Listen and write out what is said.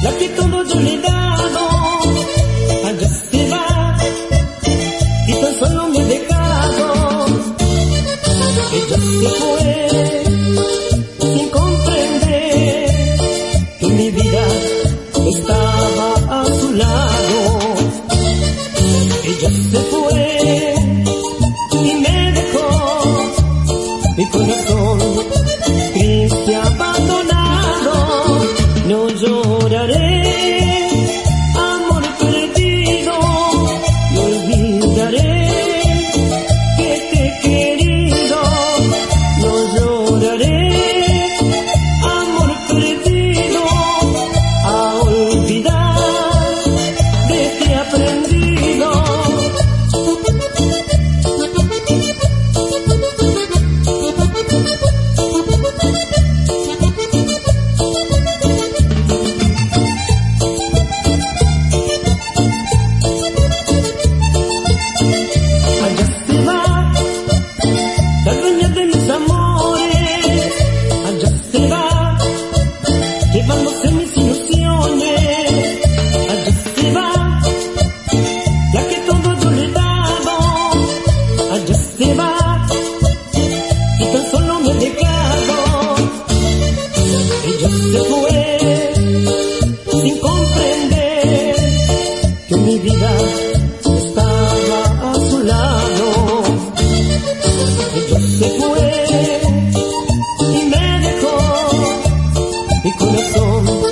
la que todo yo le he dado, allá se va y tan solo me ha dejado. Ella se fue sin comprender que mi vida estaba a su lado. Ella se fue y me dejó mi corazón triste, abandonado. No lloraré, amor perdido, no olvidaré que te he querido. No lloraré, amor perdido, a olvidar de ti he aprendido. Allá se va la dueña de mis amores, allá se va llevándose mis ilusiones. Allá se va la que todo yo le he dado, allá se va y tan solo me ha dejado. Ella se fue sin comprender que mi vida estaba a su lado. Ella se fue y me dejó mi corazón